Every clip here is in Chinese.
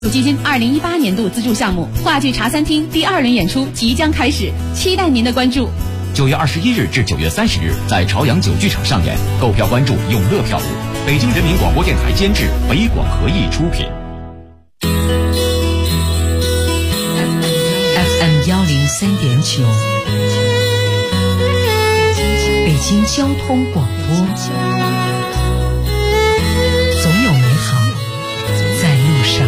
基金2018年度资助项目话剧茶餐厅第2轮演出即将开始，期待您的关注。 9月21日至9月30日在朝阳9剧场上演，购票关注永乐票务。北京人民广播电台监制，北广合艺出品。 FM 103.9，北京交通广播。总有美好在路上。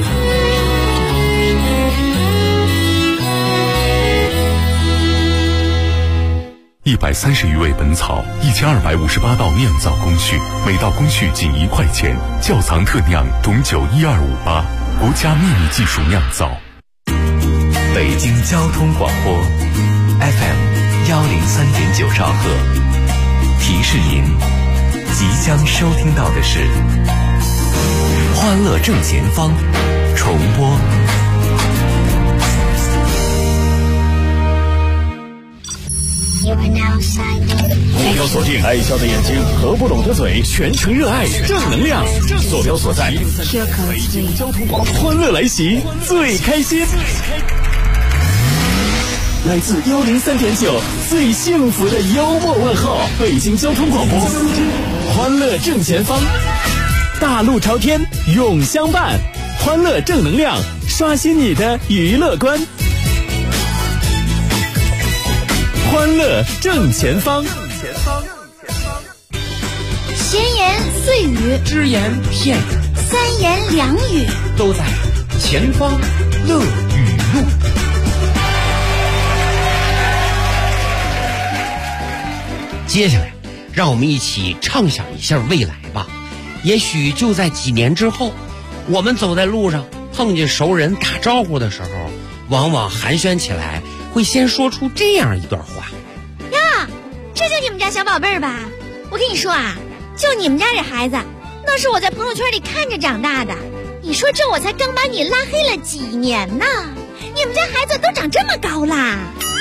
130余味本草，1258道酿造工序，每道工序仅1块钱。窖藏特酿董酒12588，国家秘密技术酿造。 北京交通广播 FM 103.9兆赫，提示您即将收听到的是欢乐正前方重播。 目标锁定爱笑的眼睛和不拢的嘴，全程热爱正能量。坐标所在北京交通广播，欢乐来袭，最开心。来自103.9最幸福的幽默问候，北京交通广播，欢乐正前方，大路朝天永相伴，欢乐正能量，刷新你的娱乐观。欢乐正前方， 闲言碎语， 只言片语， 三言两语， 都在前方乐语录。接下来，让我们一起畅想一下未来吧。也许就在几年之后，我们走在路上，碰见熟人打招呼的时候，往往寒暄起来会先说出这样一段话： 呀，这就你们家小宝贝儿吧？我跟你说啊，就你们家这孩子，那是我在朋友圈里看着长大的。你说这我才刚把你拉黑了几年呢，你们家孩子都长这么高啦！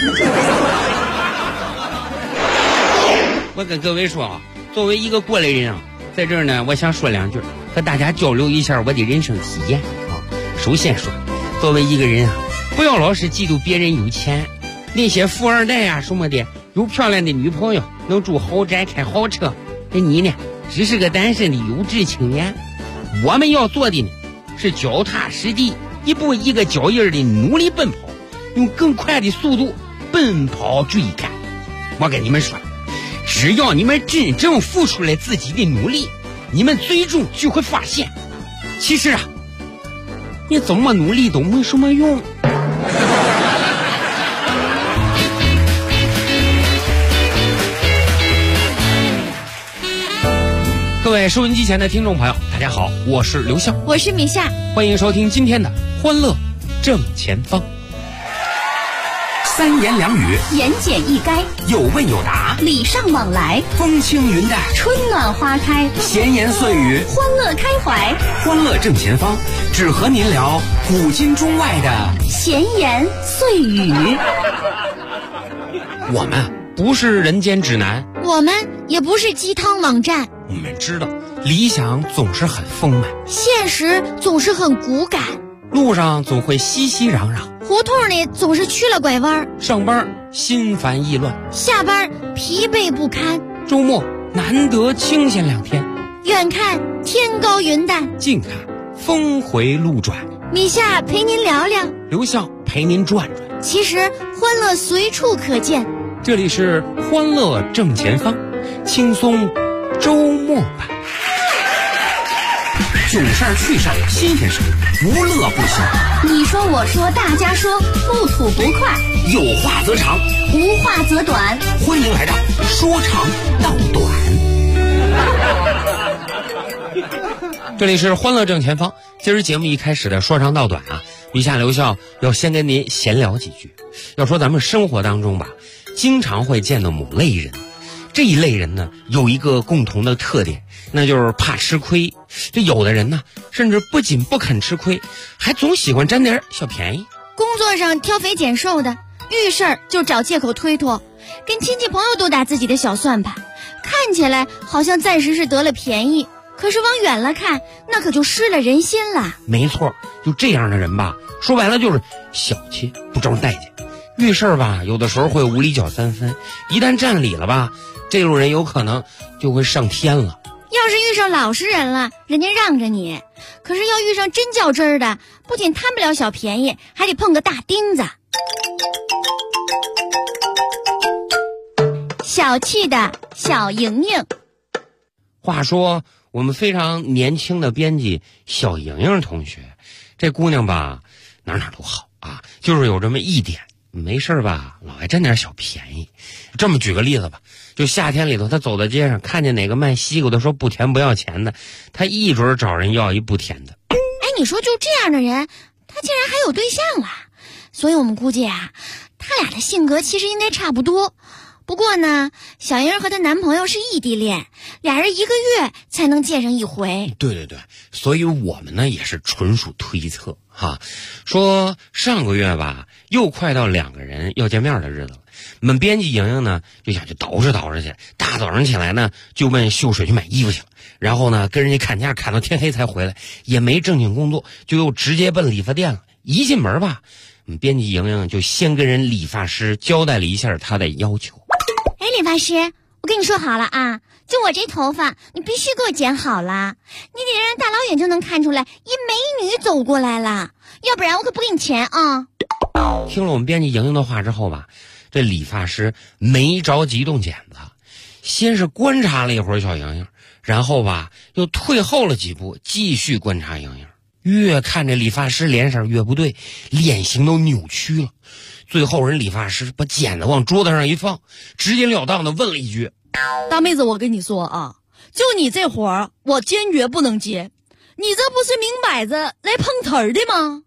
我跟各位说啊，作为一个过来人啊，在这儿呢，我想说两句，和大家交流一下我的人生体验啊。首先说，作为一个人啊，不要老是嫉妒别人有钱，那些富二代呀什么的，有漂亮的女朋友，能住豪宅开豪车，那你呢，只是个单身的优质青年。我们要做的呢，是脚踏实地，一步一个脚印的努力奔跑，用更快的速度奔跑追赶。我跟你们说，只要你们真正付出了自己的努力，你们最终就会发现，其实啊，你怎么努力都没什么用。各位收音机前的听众朋友，大家好，我是刘笑， 我是米夏， 欢迎收听今天的欢乐正前方。 三言两语， 言简意赅， 有问有答， 礼尚往来， 风轻云淡， 春暖花开， 闲言碎语， 欢乐开怀。 欢乐正前方，只和您聊古今中外的闲言碎语。 我们不是人间指南， 我们也不是鸡汤网站， 我们知道理想总是很丰满， 现实总是很骨感， 路上总会熙熙攘攘， 胡同里总是曲了拐弯， 上班心烦意乱， 下班疲惫不堪， 周末难得清闲2天， 远看天高云淡， 近看峰回路转。 米夏陪您聊聊， 刘笑陪您转转。 其实欢乐随处可见， 这里是欢乐正前方，轻松周末版。囧事儿趣事儿新鲜事儿，无乐不休。 你说我说大家说，不吐不快， 有话则长， 无话则短。 欢迎来到说长道短。这里是欢乐正前方。今儿节目一开始的说长道短啊，米夏刘笑要先跟您闲聊几句。要说咱们生活当中吧，经常会见到某类人，这一类人呢有一个共同的特点，那就是怕吃亏。这有的人呢，甚至不仅不肯吃亏，还总喜欢占点小便宜。 工作上挑肥拣瘦的，遇事儿就找借口推脱，跟亲戚朋友都打自己的小算盘，看起来好像暂时是得了便宜， 可是往远了看，那可就失了人心了。 没错，就这样的人吧，说白了就是小气，不招待见。遇事吧，有的时候会无理搅三分，一旦占理了吧，这路人有可能就会上天了。 要是遇上老实人了，人家让着你；可是要遇上真较真儿的，不仅贪不了小便宜，还得碰个大钉子。小气的小莹莹。 话说我们非常年轻的编辑小莹莹同学，这姑娘吧哪都好啊，就是有这么一点，没事吧老爱占点小便宜。这么举个例子吧，就夏天里头，她走在街上看见哪个卖西瓜的说不甜不要钱的，她一准找人要一不甜的。 哎，你说就这样的人，他竟然还有对象了，所以我们估计啊，他俩的性格其实应该差不多。不过呢，小莹和她男朋友是异地恋，俩人1个月才能见上一回。 对，所以我们呢也是纯属推测哈。说上个月吧，又快到2个人要见面的日子了。我们编辑莹莹呢就想去捯饬去，大早上起来呢就奔秀水去买衣服去了，然后呢跟人家砍价砍到天黑才回来，也没正经工作，就又直接奔理发店了。一进门吧，我们编辑莹莹就先跟人理发师交代了一下她的要求。 哎，理发师，我跟你说好了啊，就我这头发，你必须给我剪好了，你得让大老远就能看出来一美女走过来了，要不然我可不给你钱啊。 听了我们编辑莹莹的话之后吧，这理发师没着急动剪子，先是观察了一会儿小莹莹，然后吧又退后了几步，继续观察莹莹。越看这理发师脸色越不对，脸型都扭曲了。最后人理发师把剪子往桌子上一放，直截了当的问了一句： 大妹子，我跟你说啊，就你这活儿我坚决不能接，你这不是明摆着来碰瓷儿的吗？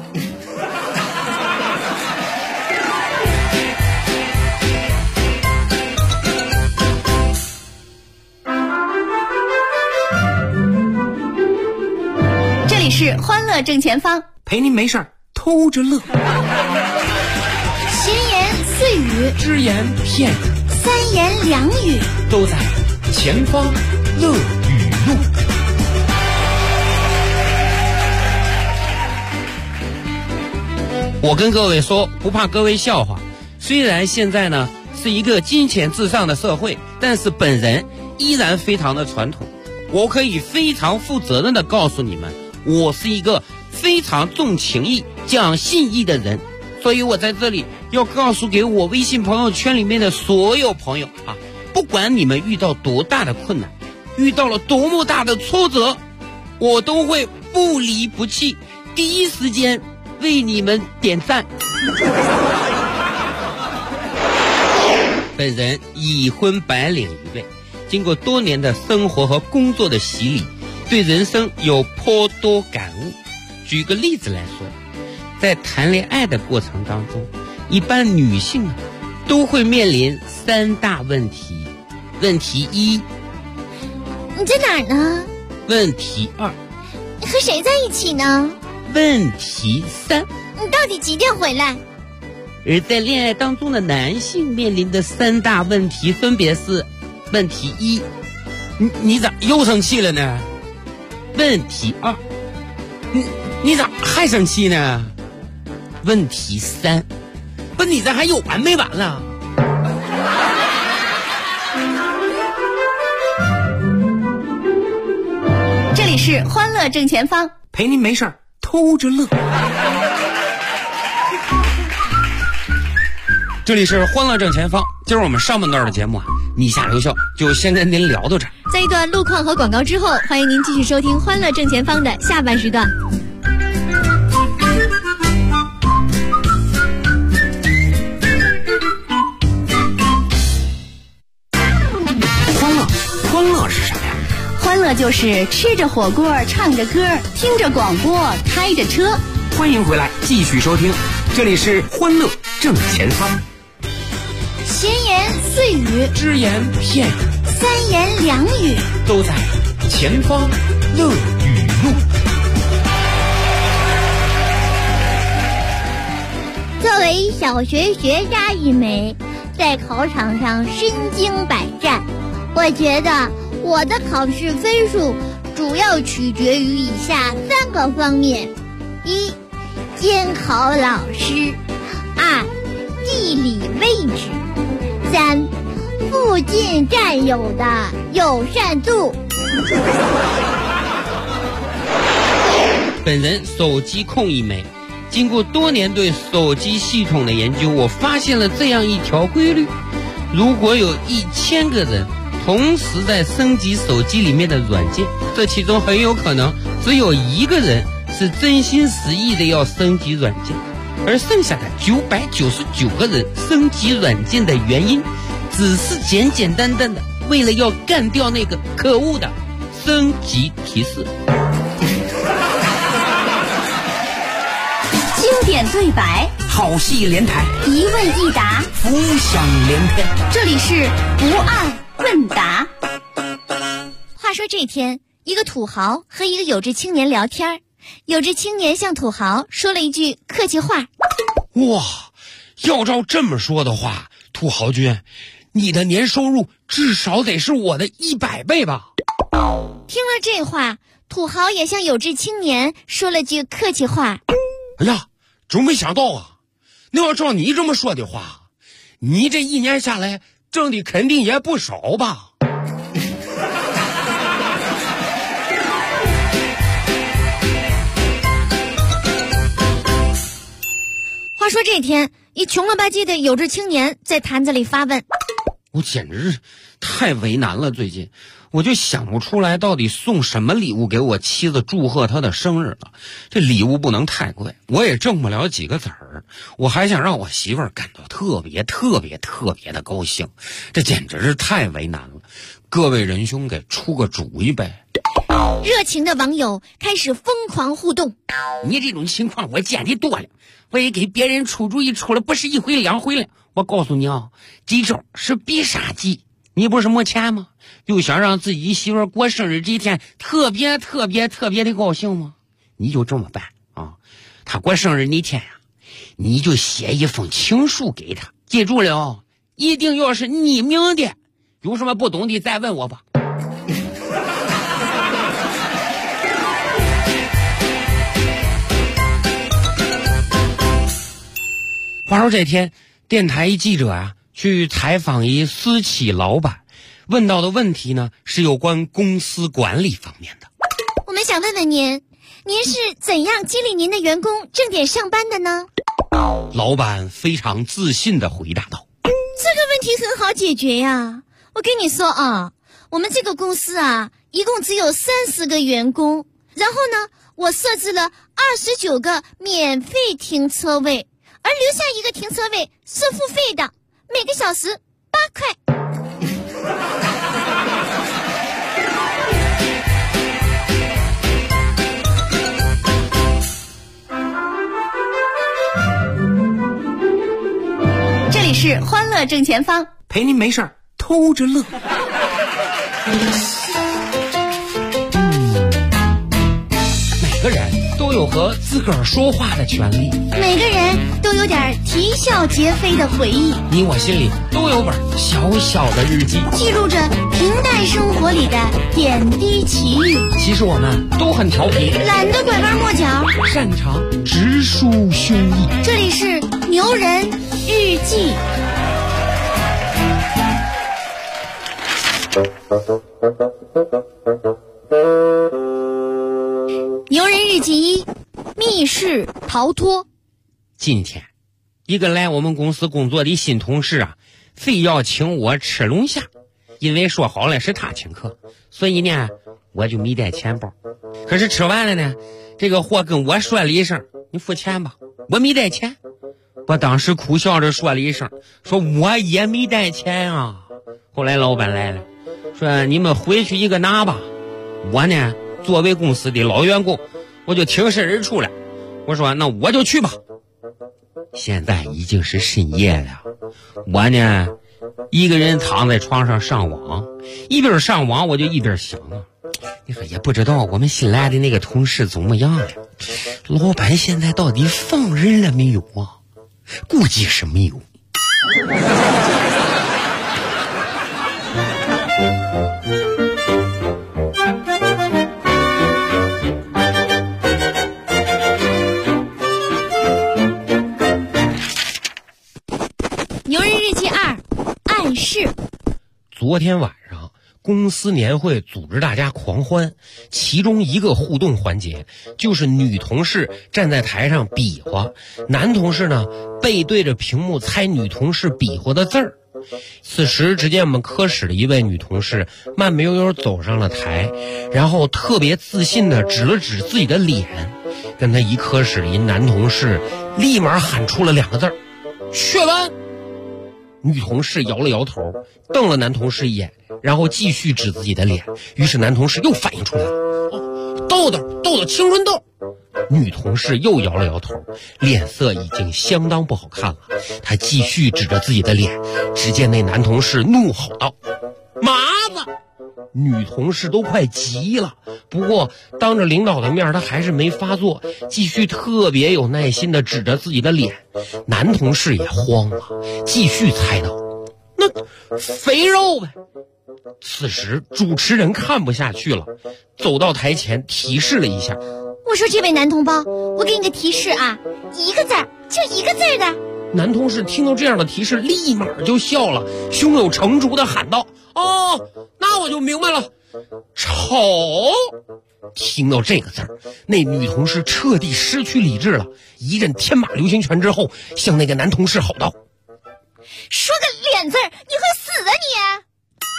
这里是欢乐正前方， 陪您没事偷着乐， 闲言碎语， 只言片语， 三言两语， 都在前方乐语录。我跟各位说，不怕各位笑话，虽然现在呢是一个金钱至上的社会，但是本人依然非常的传统。我可以非常负责任的告诉你们，我是一个非常重情义、讲信义的人。所以我在这里要告诉给我微信朋友圈里面的所有朋友啊，不管你们遇到多大的困难，遇到了多么大的挫折，我都会不离不弃，第一时间为你们点赞。本人已婚白领一位，经过多年的生活和工作的洗礼，对人生有颇多感悟。举个例子来说，在谈恋爱的过程当中，一般女性啊都会面临3大问题。问题1， 你在哪儿呢？ 问题2， 你和谁在一起呢？ 问题3， 你到底几点回来？ 而在恋爱当中的男性面临的3大问题分别是：问题1，你咋又生气了呢？问题2，你咋还生气呢？问题3，不，你这还有完没完了？ 这里是欢乐正前方， 陪您没事偷着乐。这里是欢乐正前方，今儿我们上半段的节目啊，你下留校就先跟您聊到这儿。 在一段路况和广告之后，欢迎您继续收听欢乐正前方的下半时段。 欢乐是什么呀？ 欢乐就是吃着火锅，唱着歌，听着广播，开着车。 欢迎回来，继续收听，这里是欢乐正前方。 闲言碎语， 只言片语， 三言两语， 都在前方乐语录。 作为小学学渣一枚，在考场上身经百战，我觉得我的考试分数主要取决于以下3个方面：一、监考老师；二、地理位置；三、附近占有的友善度。 本人手机控一枚，经过多年对手机系统的研究，我发现了这样一条规律：如果有1000个人同时在升级手机里面的软件，这其中很有可能只有1个人是真心实意的要升级软件，而剩下的999个人升级软件的原因，只是简简单单的为了要干掉那个可恶的升级提示。 经典对白， 好戏连台， 一问一答， 浮想联翩。 这里是不二问答。 话说这天，一个土豪和一个有志青年聊天，有志青年向土豪说了一句客气话： 哇，要照这么说的话，土豪君，你的年收入至少得是我的100倍吧？ 听了这话，土豪也向有志青年说了句客气话： 哎呀，真没想到啊！那要照你这么说的话，你这1年下来挣的肯定也不少吧？ 话说这天，一穷了吧唧的有志青年在坛子里发问： 我简直太为难了，最近我就想不出来到底送什么礼物给我妻子祝贺她的生日了。这礼物不能太贵，我也挣不了几个子儿，我还想让我媳妇儿感到特别的高兴，这简直是太为难了。各位仁兄给出个主意呗。 热情的网友开始疯狂互动： 你这种情况我见的多了，我也给别人出主意出了不是1回2回了。我告诉你啊，这招是必杀技。你不是没钱吗？就想让自己媳妇过生日这一天特别的高兴吗？你就这么办啊！她过生日那天呀，你就写一封情书给她，记住了，一定要是匿名的。有什么不懂的再问我吧。话说这天，电台一记者啊去采访一私企老板，问到的问题呢是有关公司管理方面的。 我们想问问您是怎样激励您的员工正点上班的呢？ 老板非常自信地回答道： 这个问题很好解决呀。我跟你说啊，我们这个公司啊，一共只有30个员工，然后呢，我设置了29个免费停车位，而留下一个停车位是付费的，每个小时8块。 这里是欢乐正前方， 陪您没事儿偷着乐。 每个人都有和自个儿说话的权利， 每个人都有点啼笑皆非的回忆， 你我心里都有本小小的日记， 记录着平淡生活里的点滴奇遇。 其实我们都很调皮， 懒得拐弯抹角， 擅长直抒胸臆。 这里是牛人日记。牛人日记1：密室逃脱。 今天，一个来我们公司工作的新同事啊，非要请我吃龙虾，因为说好了是他请客，所以呢，我就没带钱包。可是吃完了呢，这个货跟我说了一声：“你付钱吧。”我没带钱，我当时苦笑着说了一声：“说我也没带钱啊。”后来老板来了，说：“你们回去一个拿吧。”我呢，作为公司的老员工，我就挺身而出了。我说：“那我就去吧。”现在已经是深夜了，我呢一个人躺在床上上网，一边上网我就一边想啊，你说也不知道我们新来的那个同事怎么样了，老板现在到底放人了没有啊？估计是没有。 昨天晚上公司年会组织大家狂欢，其中一个互动环节就是女同事站在台上比划，男同事呢背对着屏幕猜女同事比划的字儿。此时只见我们科室的一位女同事慢悠悠走上了台，然后特别自信地指了指自己的脸，跟她一科室的一男同事立马喊出了2个字儿：雀斑。女同事摇了摇头，瞪了男同事一眼，然后继续指自己的脸。于是男同事又反应出来了：痘痘，青春痘。女同事又摇了摇头，脸色已经相当不好看了。她继续指着自己的脸，只见那男同事怒吼道：麻子！女同事都快急了，不过当着领导的面她还是没发作，继续特别有耐心地指着自己的脸。男同事也慌了，继续猜道：那肥肉呗。此时主持人看不下去了，走到台前提示了一下： 我说这位男同胞，我给你个提示啊，一个字儿，就一个字儿的。 男同事听到这样的提示立马就笑了，胸有成竹地喊道：哦，那我就明白了，丑。听到这个字儿，那女同事彻底失去理智了，一阵天马流星拳之后向那个男同事吼道： 说个脸字儿，你会死啊你！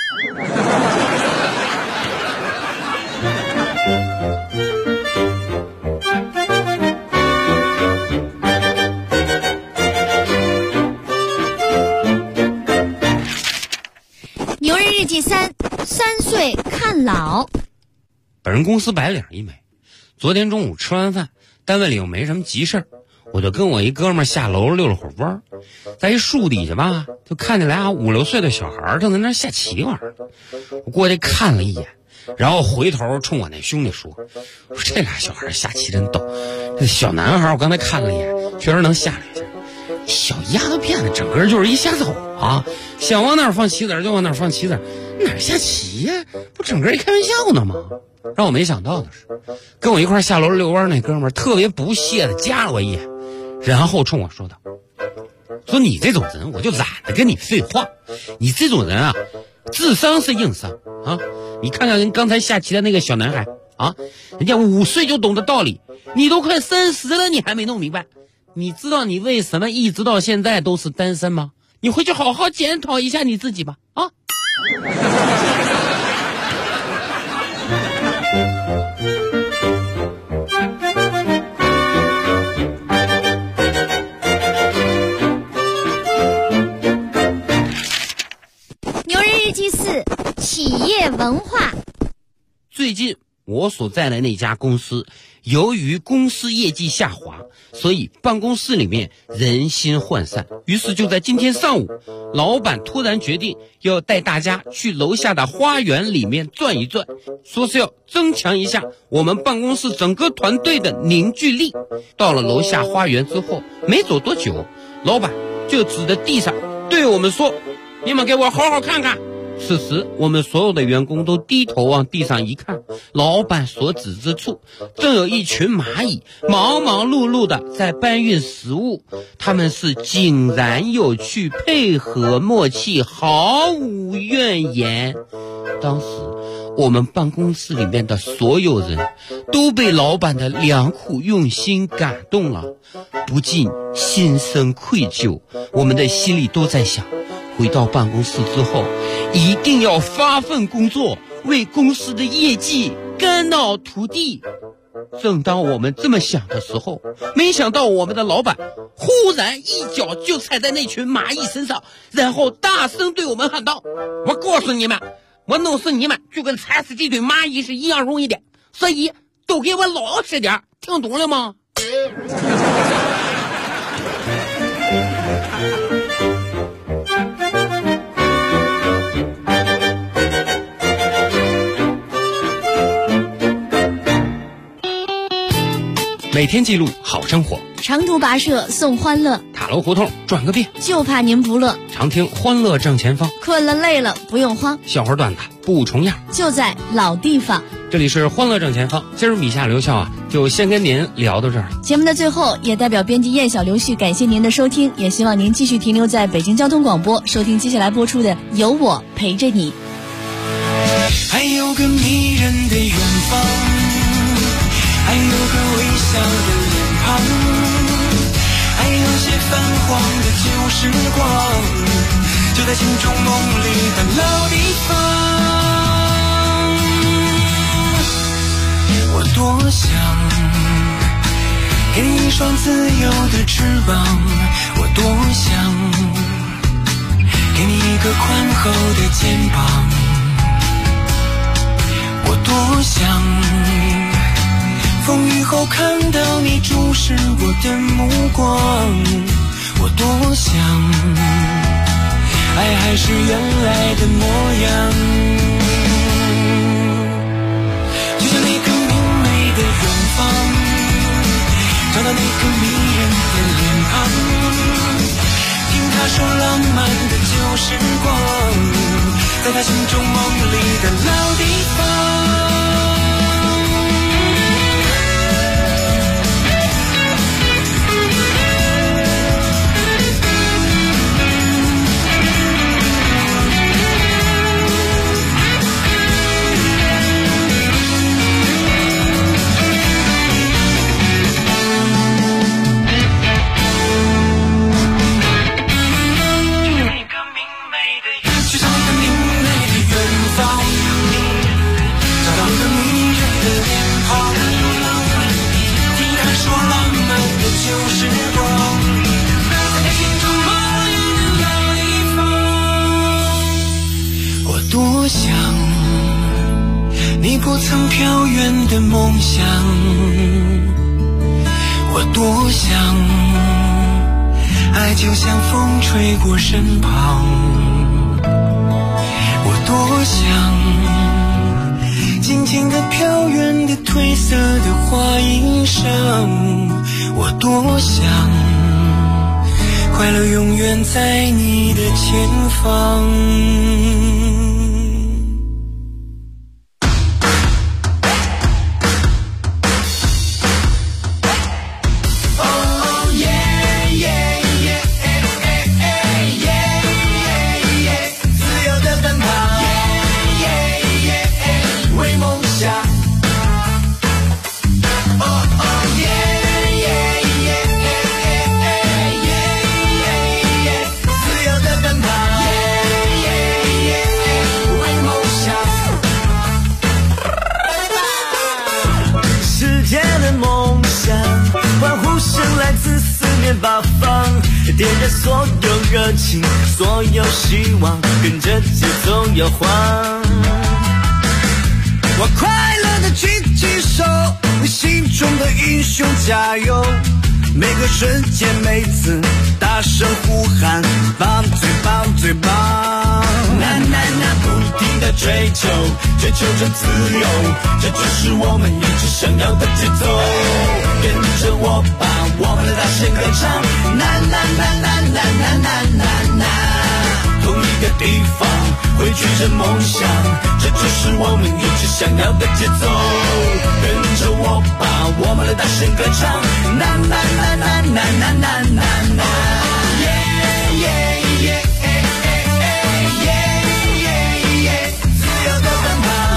牛人日记3岁看老。 本人公司白领一枚，昨天中午吃完饭，单位里又没什么急事儿，我就跟我一哥们下楼溜了会儿弯儿，在一树底下吧，就看见俩5、6岁的小孩正在那下棋玩。我过去看了一眼，然后回头冲我那兄弟说：这俩小孩下棋真逗。这小男孩我刚才看了一眼，确实能下2下。小丫头片子整个就是一瞎走啊，想往哪儿放棋子就往哪儿放棋子，哪儿下棋呀？不整个一开玩笑呢吗？让我没想到的是，跟我一块下楼遛弯那哥们儿特别不屑的夹了我一眼，然后冲我说道：说你这种人我就懒得跟你废话，你这种人啊，智商是硬伤啊！你看看人刚才下棋的那个小男孩啊，人家5岁就懂得道理，你都快30了，你还没弄明白。你知道你为什么一直到现在都是单身吗？你回去好好检讨一下你自己吧啊！ 牛人日记4企业文化。 最近我所在的那家公司，由于公司业绩下滑，所以办公室里面人心涣散。于是就在今天上午，老板突然决定要带大家去楼下的花园里面转一转，说是要增强一下我们办公室整个团队的凝聚力。到了楼下花园之后，没走多久，老板就指着地上对我们说：你们给我好好看看。此时我们所有的员工都低头往地上一看，老板所指之处正有一群蚂蚁忙忙碌碌的在搬运食物，他们是井然有序，配合默契，毫无怨言。当时我们办公室里面的所有人都被老板的良苦用心感动了，不禁心生愧疚。我们的心里都在想，回到办公室之后一定要发奋工作，为公司的业绩肝脑涂地。正当我们这么想的时候，没想到我们的老板忽然一脚就踩在那群蚂蚁身上，然后大声对我们喊道：我告诉你们，我弄死你们就跟踩死这堆蚂蚁是一样容易的，所以都给我老实点，听懂了吗？每天记录好生活， 长途跋涉送欢乐， 塔楼胡同转个遍， 就怕您不乐。 常听欢乐正前方， 困了累了不用慌， 笑话段子不重样， 就在老地方。 这里是欢乐正前方。今儿米下留校啊， 就先跟您聊到这儿。 节目的最后，也代表编辑叶小刘旭感谢您的收听，也希望您继续停留在北京交通广播，收听接下来播出的《有我陪着你》。 还有个迷人的远方，还有个微笑的脸庞，还有些泛黄的旧时光，就在心中梦里的老地方。我多想给你一双自由的翅膀，我多想给你一个宽厚的肩膀，我多想风雨后看到你注视我的目光，我多想爱还是原来的模样，就像那个明媚的远方，找到那个迷人的脸庞，听他说浪漫的旧时光，在他心中梦里的老地方。不曾飘远的梦想，我多想爱就像风吹过身旁，我多想尽情的飘远的褪色的花衣裳，我多想快乐永远在你的前方。 八方点燃所有热情，所有希望，跟着节奏摇晃。我快乐的举起手，为心中的英雄加油。每个瞬间，每次大声呼喊，棒最棒最棒！不停的追求着自由，这就是我们一直想要的节奏。跟着我吧，我们来大声歌唱，同一个地方汇聚着梦想，这就是我们一直想要的节奏。跟着我吧，我们来大声歌唱，自由的奔跑，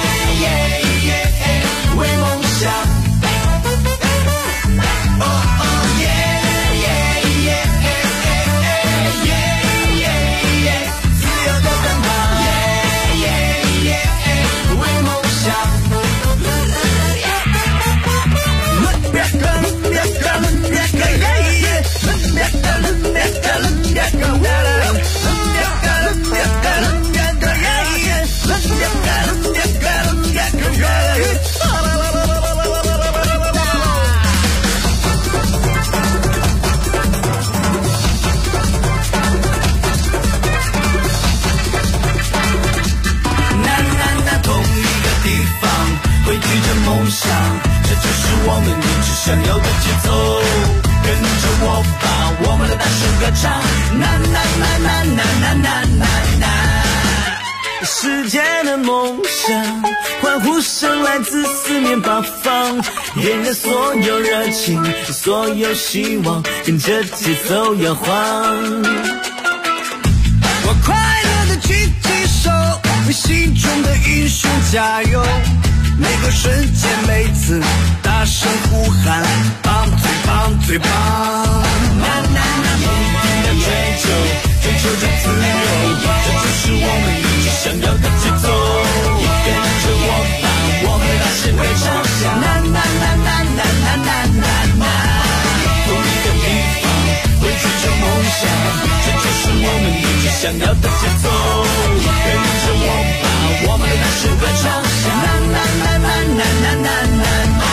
为梦想。Yeah. 声来自四面八方，点燃所有热情，所有希望，跟着节奏摇晃。我快乐的举起手，为心中的英雄加油。每个瞬间，每次大声呼喊，棒最棒最棒！啦啦啦！不停的追求着自由，这就是我们一直想要的节奏。跟着我吧，我们大声地唱响，啦啦啦啦啦啦啦啦！同一个地方，会追求梦想，这就是我们一直想要的节奏。跟着我吧，我们大声地唱响，啦啦啦啦啦啦啦啦！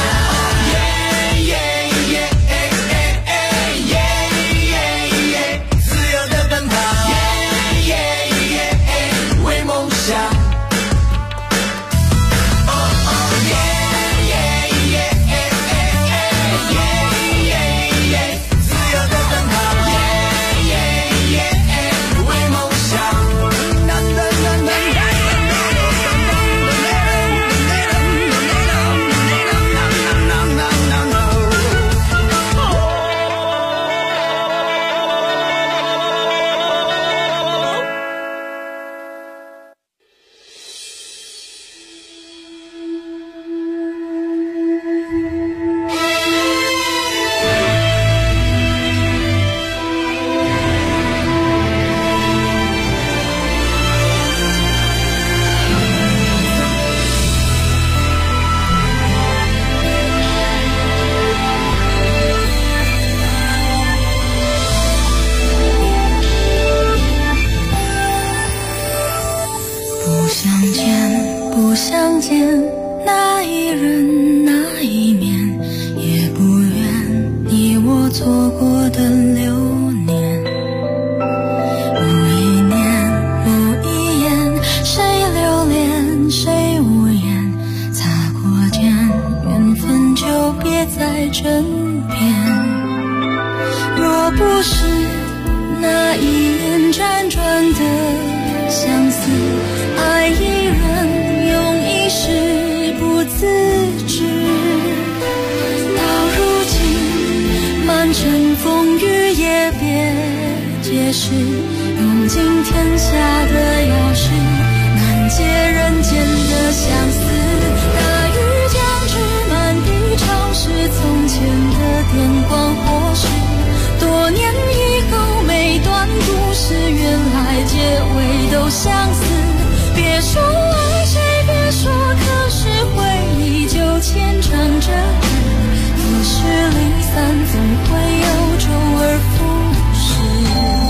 不相见，那一人那一面，也不愿你我错过的流年。某一年某一眼，谁留恋谁无言，擦过肩，缘分就别在枕边。若不是那一眼辗转的相思，爱一人用一世不自知。到如今满城风雨也别解释，用尽天下的钥匙，难解人间的相思。大雨将至，满地潮湿，从前的电光火石，多年以后每段故事，原来结尾都相似。别说爱谁，别说，可是回忆就牵缠着你。一时离散，总会有周而复始。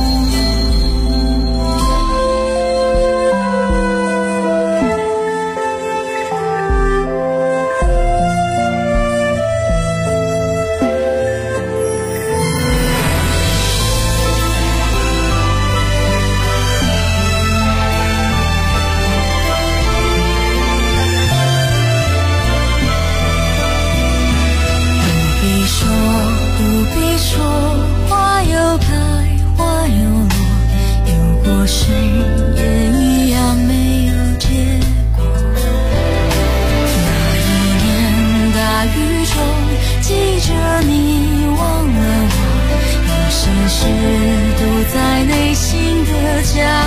谁也一样没有结果。那一年大雨中，记着你忘了我，有些事都在内心的角